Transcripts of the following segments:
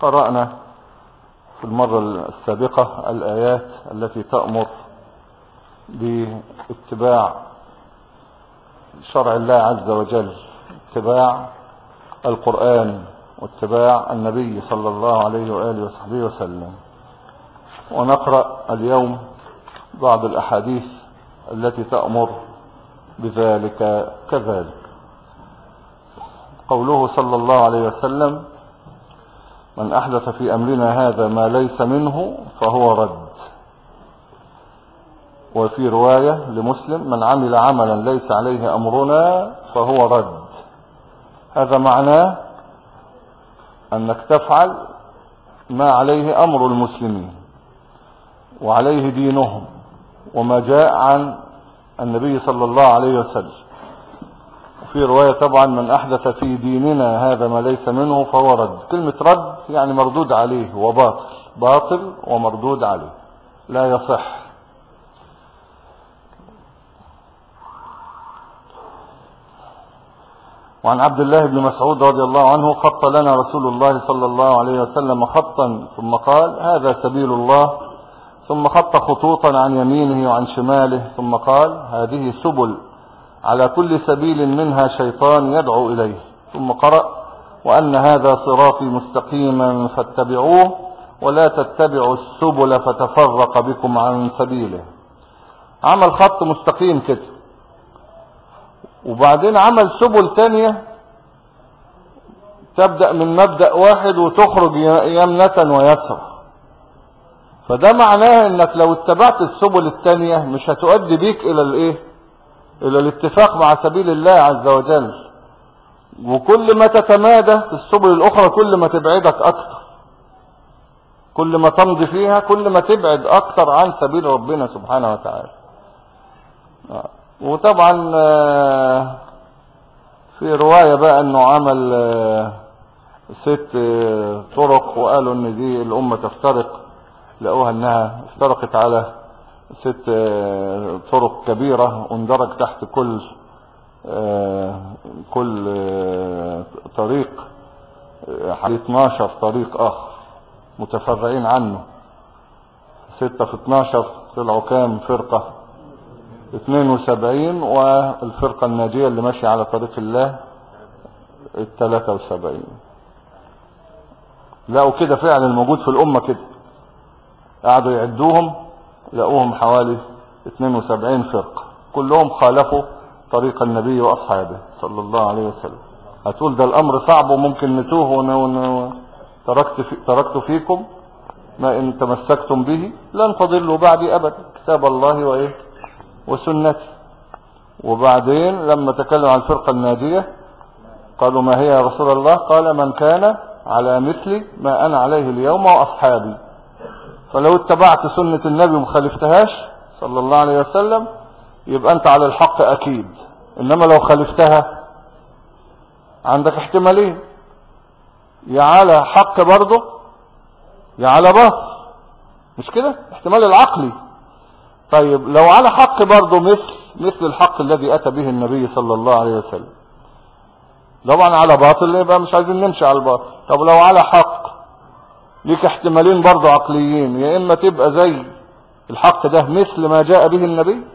قرأنا في المرة السابقة الآيات التي تأمر باتباع شرع الله عز وجل، اتباع القرآن واتباع النبي صلى الله عليه وآله وصحبه وسلم. ونقرأ اليوم بعض الأحاديث التي تأمر بذلك كذلك. قوله صلى الله عليه وسلم: من أحدث في أمرنا هذا ما ليس منه فهو رد. وفي رواية لمسلم: من عمل عملا ليس عليه أمرنا فهو رد. هذا معناه أنك تفعل ما عليه أمر المسلمين وعليه دينهم وما جاء عن النبي صلى الله عليه وسلم. وفي رواية طبعا: من أحدث في ديننا هذا ما ليس منه فهو رد. كلمة رد يعني مردود عليه وباطل، باطل ومردود عليه، لا يصح. وعن عبد الله بن مسعود رضي الله عنه: خط لنا رسول الله صلى الله عليه وسلم خطا ثم قال: هذا سبيل الله، ثم خط خطوطا عن يمينه وعن شماله، ثم قال: هذه سبل، على كل سبيل منها شيطان يدعو إليه، ثم قرأ: وأن هذا صراطي مستقيما فاتبعوه ولا تتبعوا السبل فتفرق بكم عن سبيله. عمل خط مستقيم كده، وبعدين عمل سبل تانية تبدأ من مبدأ واحد وتخرج يمنة ويسرى. فده معناه انك لو اتبعت السبل التانية مش هتؤدي بيك الى الايه، الى الاتفاق مع سبيل الله عز وجل. وكل ما تتمادى في السبل الاخرى كل ما تبعدك اكتر، كل ما تمضي فيها كل ما تبعد اكتر عن سبيل ربنا سبحانه وتعالى. وطبعا في رواية بقى انه عمل 6 طرق، وقالوا ان دي الامة تفترق، لقوها انها افترقت على 6 طرق كبيرة، واندرج تحت كل طريق حوالي 12 طريق اخر متفرعين عنه. 6 في 12 طلعوا كام فرقة؟ 72. والفرقة الناجية اللي ماشية على طريق الله 73. لقوا كده فعلا الموجود في الأمة كده، قعدوا يعدوهم لقوهم حوالي 72 فرقة، كلهم خالفوا طريق النبي وأصحابه صلى الله عليه وسلم. هتقول ده الأمر صعب وممكن نتوه تركت فيكم ما إن تمسكتم به لن تضلوا بعدي أبدا، كتاب الله وسنتي. وبعدين لما تكلم عن الفرقة الناجية قالوا: ما هي يا رسول الله؟ قال: من كان على مثل ما أنا عليه اليوم وأصحابي. فلو اتبعت سنة النبي ومخالفتهاش صلى الله عليه وسلم يبقى أنت على الحق أكيد. إنما لو خالفتها عندك احتمالين: يا على حق برضه يا على باطل، مش كده؟ احتمال العقلي. طيب لو على حق برضه مثل الحق الذي أتى به النبي صلى الله عليه وسلم، طبعا على باطل يبقى مش عايزين نمشي على الباطل. طب لو على حق ليك احتمالين برضه عقليين: يا إما تبقى زي الحق ده مثل ما جاء به النبي،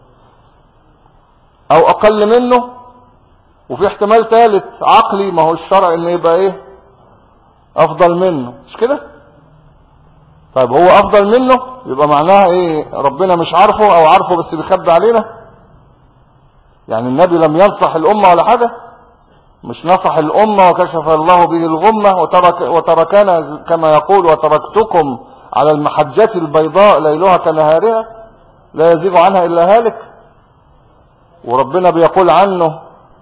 أو أقل منه. وفي احتمال ثالث عقلي، ما هو الشرع إنه يبقى أفضل منه، مش كده؟ طيب هو أفضل منه يبقى معناها ربنا مش عارفه أو عارفه بس بيخبي علينا؟ يعني النبي لم ينصح الأمة ولا حاجة؟ مش نصح الأمة وكشف الله به الغمة وتركنا كما يقول: وتركتكم على المحجة البيضاء ليلها كنهارها لا يزيغ عنها إلا هالك. وربنا بيقول عنه: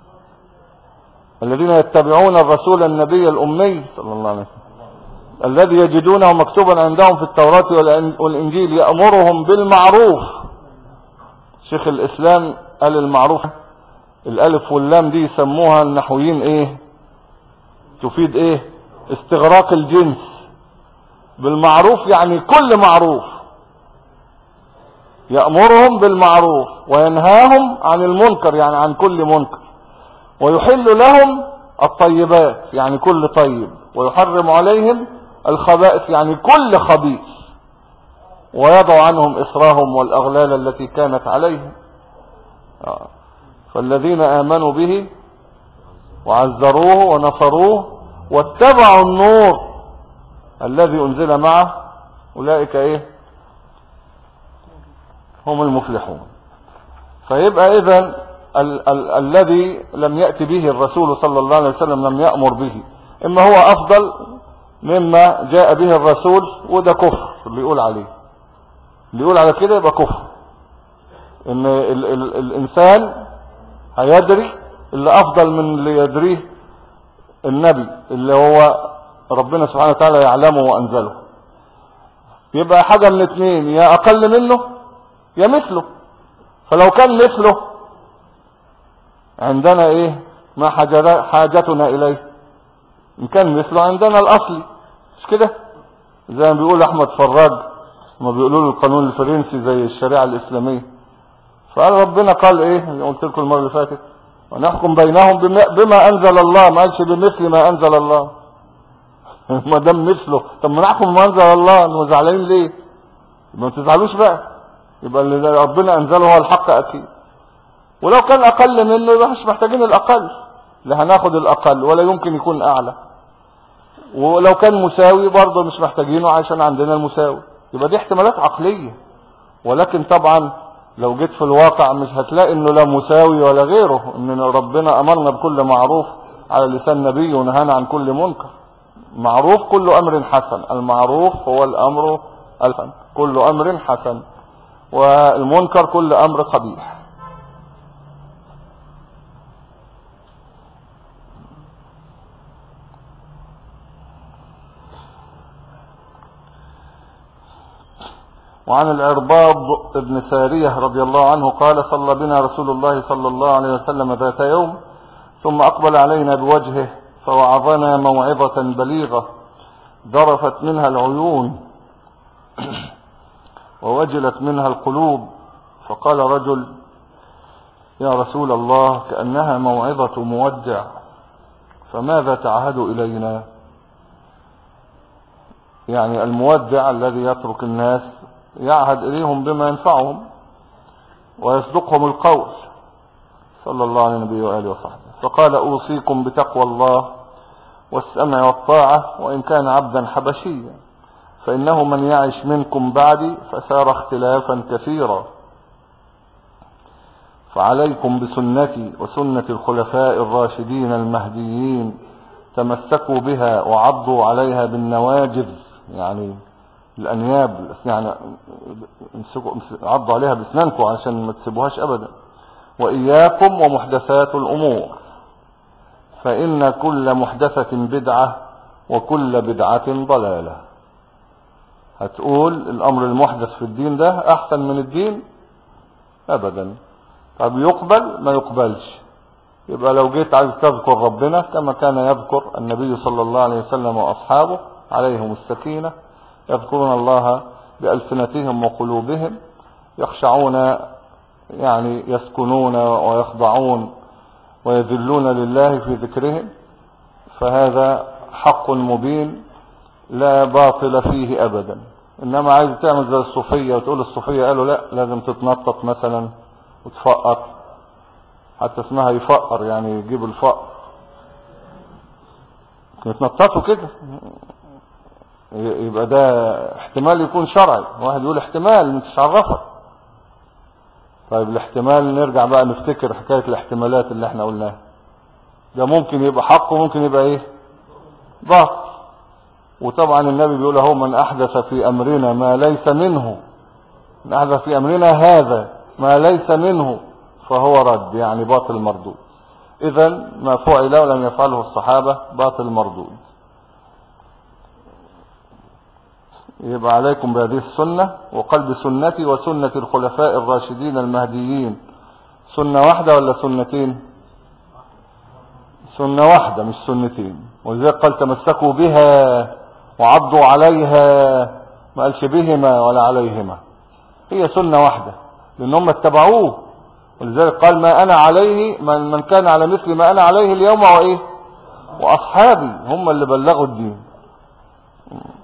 الذين يتبعون الرسول النبي الأمي صلى الله عليه وسلم الذي يجدونه مكتوبا عندهم في التوراة والإنجيل يأمرهم بالمعروف. شيخ الإسلام قال المعروف الألف واللام دي يسموها النحويين تفيد استغراق الجنس. بالمعروف يعني كل معروف، يأمرهم بالمعروف وينهاهم عن المنكر يعني عن كل منكر، ويحل لهم الطيبات يعني كل طيب، ويحرم عليهم الخبائث يعني كل خبيث، ويضع عنهم إصرهم والأغلال التي كانت عليهم. فالذين آمنوا به وعزروه ونصروه واتبعوا النور الذي أنزل معه أولئك إيه؟ هم المفلحون. فيبقى إذن الذي لم يأتي به الرسول صلى الله عليه وسلم لم يأمر به، إما هو أفضل مما جاء به الرسول، وده كفر. اللي يقول على كده يبقى كفر. إن الإنسان هيدري اللي أفضل من اللي يدريه النبي اللي هو ربنا سبحانه وتعالى يعلمه وأنزله. يبقى حاجة من اتنين، يا أقل منه يا مثله. فلو كان مثله عندنا إيه؟ ما حاجتنا إليه. إن كان مثله عندنا الأصلي، مش كده؟ زي ما بيقول أحمد فراج ما بيقولوا له القانون الفرنسي زي الشريعة الإسلامية. فقال ربنا قال إيه؟ قلت لكم المرة اللي فاتت ونحكم بينهم بما أنزل الله، ما قالش بمثل ما أنزل الله. ما دام مثله، طب ما نحكم بما أنزل الله، انتوا زعلانين ليه؟ ما تزعلوش بقى، يبقى اللي ربنا أنزله هو الحق أكيد. ولو كان أقل منه يبقى مش محتاجين الأقل، لا هناخد الأقل ولا يمكن يكون أعلى. ولو كان مساوي برضه مش محتاجينه عشان عندنا المساوي. يبقى دي احتمالات عقلية. ولكن طبعا لو جيت في الواقع مش هتلاقي انه لا مساوي ولا غيره. ان ربنا امرنا بكل معروف على لسان نبيه ونهانا عن كل منكر. معروف كل امر حسن، المعروف هو الامر الحسن، كل امر حسن، والمنكر كل امر قبيح. وعن العرباض بن سارية رضي الله عنه قال صلى بنا رسول الله صلى الله عليه وسلم ذات يوم ثم أقبل علينا بوجهه فوعظنا موعظة بليغة ذرفت منها العيون ووجلت منها القلوب. فقال رجل يا رسول الله كأنها موعظة مودع، فماذا تعهد إلينا؟ يعني المودع الذي يترك الناس يعهد إليهم بما ينفعهم ويصدقهم القول صلى الله عليه النبي وآله وصحبه. فقال أوصيكم بتقوى الله والسمع والطاعة وإن كان عبدا حبشيا، فإنه من يعش منكم بعدي فسار اختلافا كثيرا، فعليكم بسنتي وسنة الخلفاء الراشدين المهديين تمسكوا بها وعضوا عليها بالنواجذ، يعني الأنياب، يعني عضوا عليها بسنانكم عشان ما تسيبوهاش أبدا. وإياكم ومحدثات الأمور فإن كل محدثة بدعة وكل بدعة ضلالة. هتقول الأمر المحدث في الدين ده أحسن من الدين؟ أبدا. طب يقبل ما يقبلش. يبقى لو جيت عايز تذكر ربنا كما كان يذكر النبي صلى الله عليه وسلم وأصحابه عليهم السكينة، يذكرون الله بألسنتهم وقلوبهم، يخشعون يعني يسكنون ويخضعون ويذلون لله في ذكرهم. فهذا حق مبين لا باطل فيه أبدا. إنما عايز تعمل زي الصوفية وتقول الصوفية قالوا لا لازم تتنطط مثلا وتفقر، حتى اسمها يفقر يعني يجيب الفقر، يتنططوا كده، يبقى ده احتمال يكون شرعي. واحد يقول احتمال مش عرفك. طيب الاحتمال نرجع بقى نفتكر حكاية الاحتمالات اللي احنا قلناها. ده ممكن يبقى حق وممكن يبقى ايه باطل. وطبعا النبي بيقول اهو من احدث في امرنا ما ليس منه، من احدث في امرنا هذا ما ليس منه فهو رد، يعني باطل مردود. اذا ما فعل ولم يفعله الصحابة باطل مردود. يبقى عليكم بهذه السنة وقلب سنتي وسنة الخلفاء الراشدين المهديين. سنة واحدة ولا سنتين؟ سنة واحدة مش سنتين. ولذلك قال تمسكوا بها وعضوا عليها، ما قالش بهما ولا عليهما، هي سنة واحدة لأنهم اتبعوه. ولذلك قال ما أنا عليه من كان على مثل ما أنا عليه اليوم وإيه وأصحابي هم اللي بلغوا الدين.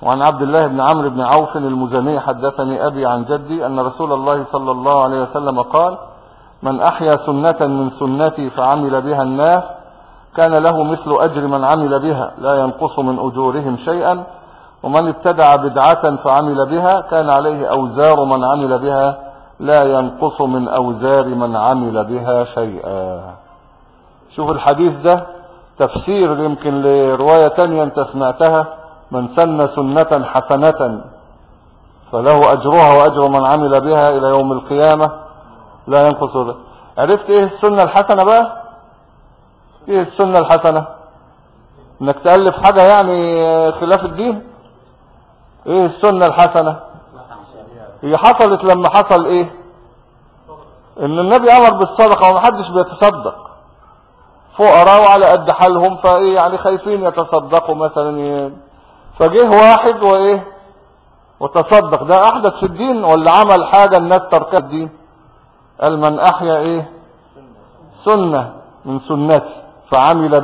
وعن عبد الله بن عمرو بن عوف المزني حدثني أبي عن جدي أن رسول الله صلى الله عليه وسلم قال: من أحيا سنة من سنتي فعمل بها الناس كان له مثل أجر من عمل بها لا ينقص من أجورهم شيئا، ومن ابتدع بدعة فعمل بها كان عليه أوزار من عمل بها لا ينقص من أوزار من عمل بها شيئا. شوف الحديث ده تفسير يمكن لرواية تانية انت سمعتها: من سن سنة حسنة فله أجرها وأجر من عمل بها إلى يوم القيامة لا ينقص ذلك. عرفت ايه السنة الحسنة بقى؟ ايه السنة الحسنة؟ انك تألف حاجة يعني خلاف الدين. ايه السنة الحسنة؟ هي حصلت لما حصل ايه؟ ان النبي امر بالصدقة ومحدش بيتصدق، فقراء وعلى قد حالهم، فايه يعني خايفين يتصدقوا مثلا، فجه واحد وايه وتصدق. ده احدث في الدين ولا عمل حاجة الناس تركها الدين؟ قال: من احيا ايه سنة من سنتي فعمل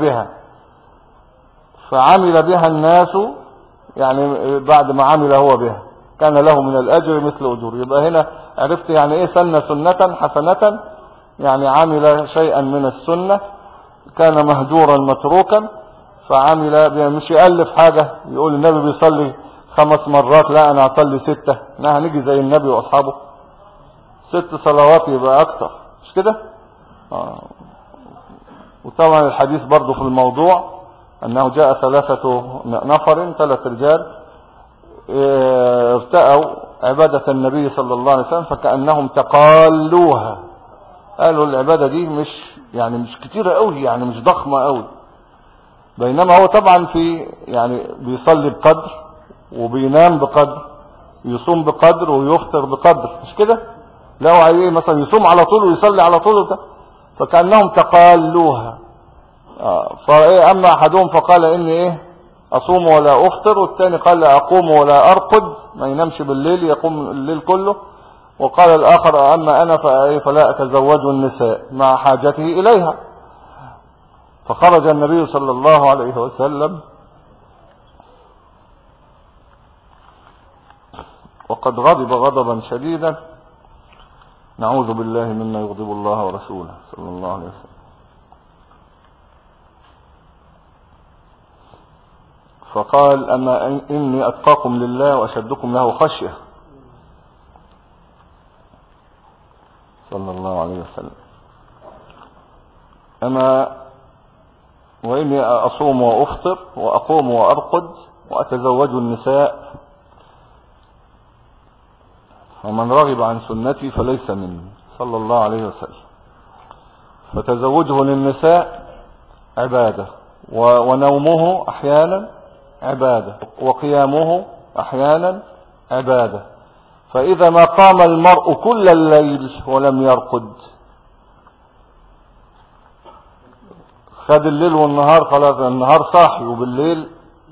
بها الناس، يعني بعد ما عمل هو بها كان له من الاجر مثل اجور. يبقى هنا عرفت يعني ايه سنة حسنة، يعني عمل شيئا من السنة كان مهجورا متروكا فعمل بها. مش يألف حاجة يقول النبي بيصلي 5 مرات، لا انا اصلي 6، لا هنيجي زي النبي واصحابه 6 صلوات يبقى اكتر، مش كده؟ وطبعا الحديث برضو في الموضوع انه جاء 3 نفر 3 رجال ارتأوا عبادة النبي صلى الله عليه وسلم فكأنهم تقالوها. قالوا العبادة دي مش كتيرة قوي، يعني مش ضخمة قوي، بينما هو طبعا في يعني بيصلي بقدر وبينام بقدر، يصوم بقدر ويفطر بقدر، مش كده؟ لو ايه مثلا يصوم على طول ويصلي على طول فكأنهم تقالوها. فايه اما احدهم فقال اني ايه اصوم ولا افطر، والثاني قال اقوم ولا ارقد، ما ينامش بالليل يقوم الليل كله. وقال الاخر اما انا فلا اتزوج النساء مع حاجته اليها. فخرج النبي صلى الله عليه وسلم وقد غضب غضبا شديدا، نعوذ بالله مما يغضب الله ورسوله صلى الله عليه وسلم. فقال: أما إني أتقاكم لله وأشدكم له خشية صلى الله عليه وسلم. أما وإني أصوم وأفطر وأقوم وأرقد وأتزوج النساء، ومن رغب عن سنتي فليس مني صلى الله عليه وسلم. فتزوجه للنساء عبادة، ونومه أحيانا عبادة، وقيامه أحيانا عبادة. فإذا ما قام المرء كل الليل ولم يرقد، خد الليل والنهار، خلاص النهار صاحي وبالليل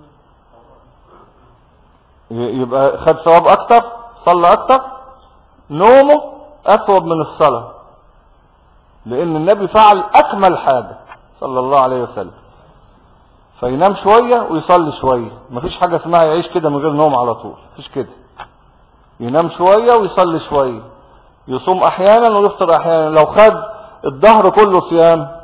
يبقى خد ثواب أكتر، صلى أكتر، نومه أثوب من الصلاة، لأن النبي فعل أكمل حاجة صلى الله عليه وسلم. فينام شوية ويصلي شوية، مفيش حاجة اسمها يعيش كده من غير نوم على طول، مفيش كده. ينام شوية ويصلي شوية، يصوم أحيانا ويفطر أحيانا. لو خد الظهر كله صيام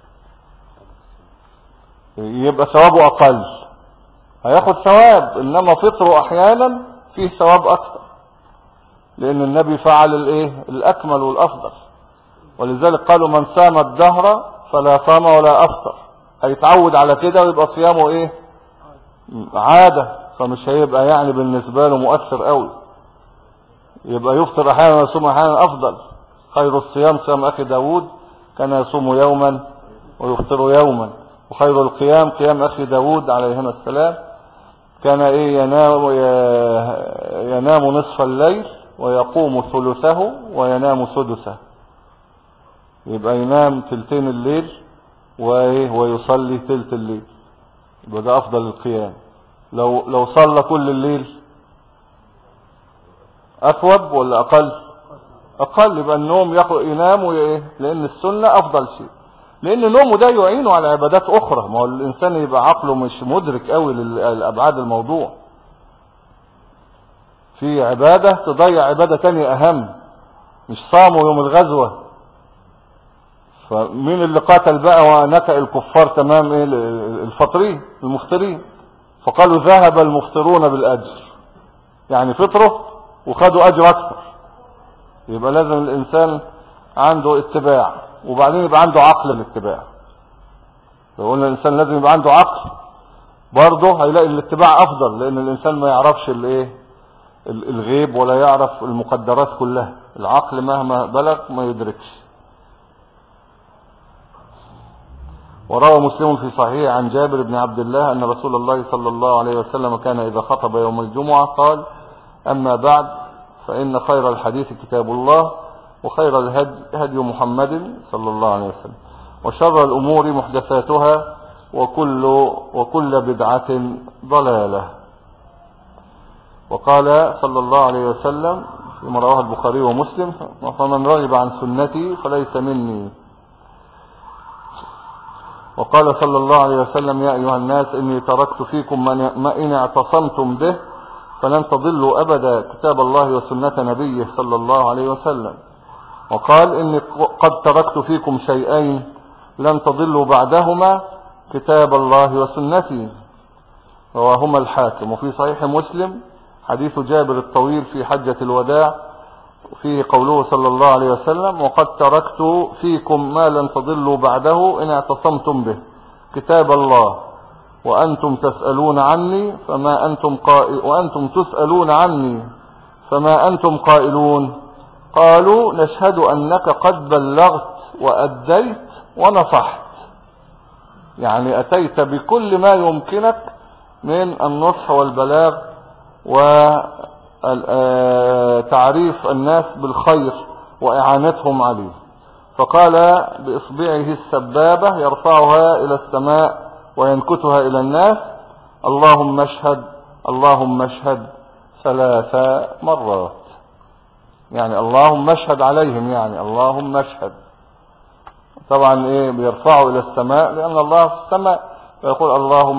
يبقى ثوابه أقل، هياخد ثواب، إنما فطره أحيانا فيه ثواب أكثر، لأن النبي فعل الأكمل والأفضل. ولذلك قالوا: من سام الدهر فلا صام ولا أفطر. هيتعود على كده ويبقى صيامه عادة، فمش هيبقى يعني بالنسبة له مؤثر قوي، يبقى يفطر أحيانا ويصوم أحيانا أفضل. خير الصيام صيام أخي داود كان يصوم يوما ويفطر يوما، وخير القيام قيام أخي داود عليهما السلام كان ينام نصف الليل ويقوم ثلثه وينام سدسه. يبقى ينام تلتين الليل ويصلي تلت الليل، يبقى ده أفضل القيام. لو صلى كل الليل أثوب ولا أقل؟ يبقى النوم ينام لأن السنة أفضل شيء، لأن نومه ده يعينه على عبادات أخرى. ما هو الإنسان يبقى عقله مش مدرك قوي لأبعاد الموضوع، في عبادة تضيع عبادة تانية أهم، مش صاموا يوم الغزوة، فمين اللي قاتل بقى ونكأ الكفار تمام؟ ايه؟ الفطرين المفترين. فقالوا ذهب المفترون بالأجر، يعني فطروا وخدوا أجر أكثر. يبقى لازم الإنسان عنده اتباع، وبعدين يبقى عنده عقل الاتباع. لو قلنا الإنسان لازم يبقى عنده عقل، برضه هيلاقي الاتباع أفضل، لأن الإنسان ما يعرفش الغيب ولا يعرف المقدرات كلها. العقل مهما بلغ ما يدركش. وروى مسلم في صحيح عن جابر بن عبد الله أن رسول الله صلى الله عليه وسلم كان إذا خطب يوم الجمعة قال: أما بعد، فإن خير الحديث كتاب الله، وخير الهدي هدي محمد صلى الله عليه وسلم، وشر الأمور محدثاتها، وكل بدعة ضلالة. وقال صلى الله عليه وسلم فيما رواه البخاري ومسلم: فمن رغب عن سنتي فليس مني. وقال صلى الله عليه وسلم: يا أيها الناس إني تركت فيكم ما إن اعتصمتم به فلن تضلوا أبدا، كتاب الله وسنة نبيه صلى الله عليه وسلم. وقال: إني قد تركت فيكم شيئين لن تضلوا بعدهما، كتاب الله وسنتي. رواهما الحاكم. وفي صحيح مسلم حديث جابر الطويل في حجة الوداع فيه قوله صلى الله عليه وسلم: وقد تركت فيكم ما لن تضلوا بعده إن اعتصمتم به، كتاب الله وأنتم تسألون عني فما أنتم قائلون. قالوا: نشهد أنك قد بلغت وأديت ونصحت، يعني أتيت بكل ما يمكنك من النصح والبلاغ وتعريف الناس بالخير وإعانتهم عليه. فقال بإصبعه السبابة يرفعها إلى السماء وينكتها إلى الناس: اللهم اشهد اللهم اشهد 3 مرات، يعني اللهم اشهد عليهم، يعني اللهم اشهد. طبعا بيرفعوا إلى السماء لأن الله في السماء، فيقول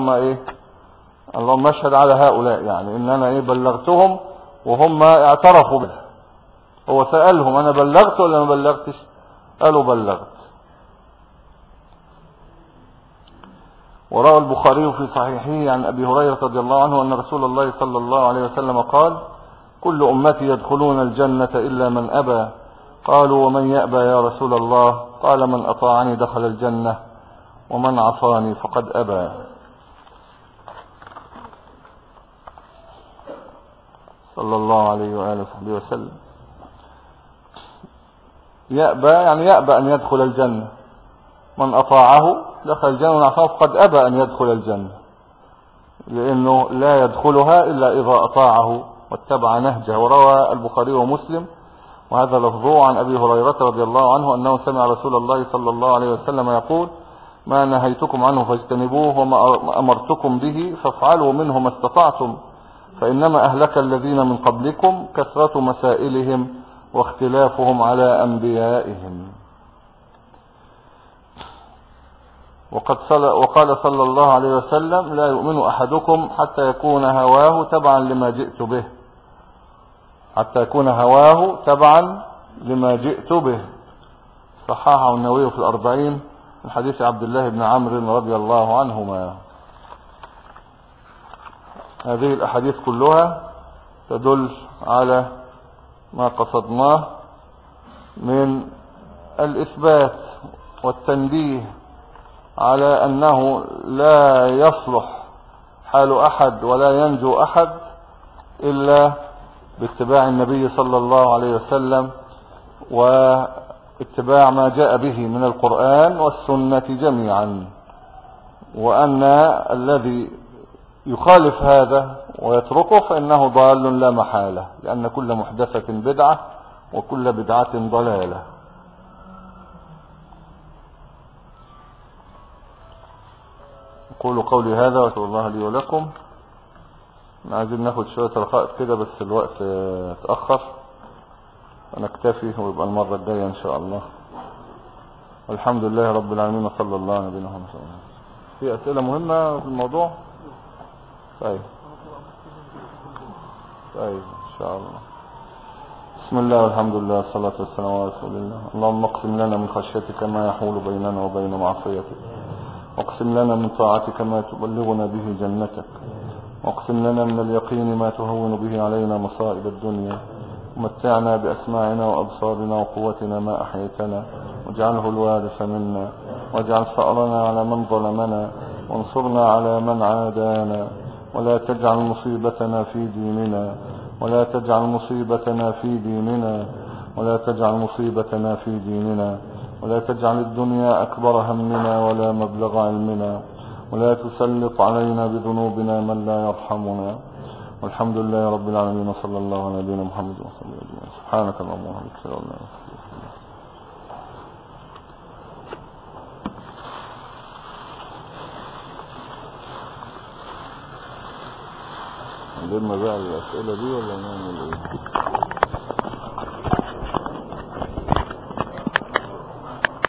اللهم اشهد على هؤلاء، يعني ان انا بلغتهم وهم اعترفوا به. هو سألهم: انا بلغت ولا ما بلغتش؟ قالوا: بلغت. وروى البخاري في صحيحه عن ابي هريرة رضي الله عنه ان رسول الله صلى الله عليه وسلم قال: كل امتي يدخلون الجنة الا من ابى. قالوا: ومن يأبى يا رسول الله؟ قال: من اطاعني دخل الجنة، ومن عصاني فقد ابى. صلى الله عليه وآله وصحبه وسلم. يأبى يعني يأبى أن يدخل الجنة. من أطاعه دخل الجنة، ومن عصاه فقد أبى أن يدخل الجنة، لأنه لا يدخلها إلا إذا أطاعه واتبع نهجه. وروى البخاري ومسلم وهذا لفظه عن أبي هريرة رضي الله عنه أنه سمع رسول الله صلى الله عليه وسلم يقول: ما نهيتكم عنه فاجتنبوه، وما أمرتكم به فافعلوا منه ما استطعتم، فإنما أهلك الذين من قبلكم كثرة مسائلهم واختلافهم على أنبيائهم. وقال صلى الله عليه وسلم: لا يؤمن أحدكم حتى يكون هواه تبعا لما جئت به، حتى يكون هواه تبعا لما جئت به. صححه النووي في 40 من حديث عبد الله بن عمرو رضي الله عنهما. هذه الأحاديث كلها تدل على ما قصدناه من الإثبات والتنبيه على أنه لا يصلح حال أحد ولا ينجو أحد إلا باتباع النبي صلى الله عليه وسلم واتباع ما جاء به من القرآن والسنة جميعا. وأن الذي يخالف هذا ويتركه فإنه ضال لا محالة، لأن كل محدثة بدعة وكل بدعة ضلالة. أقول قولي هذا وأسأل الله لي ولكم. عايزين ناخد شوية رخاء كده، بس الوقت اتأخر، فنكتفي ويبقى المرة الجاية إن شاء الله. والحمد لله رب العالمين، وصلى الله على نبينا محمد. في أسئلة مهمة في الموضوع؟ طيب شاء الله. بسم الله والحمد لله والصلاة والسلام على رسول الله. اللهم اقسم لنا من خشيتك ما يحول بيننا وبين معصيتك، واقسم لنا من طاعتك ما تبلغنا به جنتك، واقسم لنا من اليقين ما تهون به علينا مصائب الدنيا، ومتعنا بأسماعنا وأبصارنا وقوتنا ما أحيتنا، واجعله الوارث منا، واجعل ثأرنا على من ظلمنا، وانصرنا على من عادانا، ولا تجعل مصيبتنا في ديننا، ولا تجعل مصيبتنا في ديننا، ولا تجعل مصيبتنا في ديننا، ولا تجعل الدنيا أكبر همنا ولا مبلغ علمنا، ولا تسلط علينا بذنوبنا من لا يرحمنا. والحمد لله رب العالمين، وصلى الله على نبينا محمد وصلى الله عليه وسلم. سبحانك اللهم وبحمدك، اشهد ان لا اله الا انت. عندنا بقى الأسئلة دي ولا نعمل ايه؟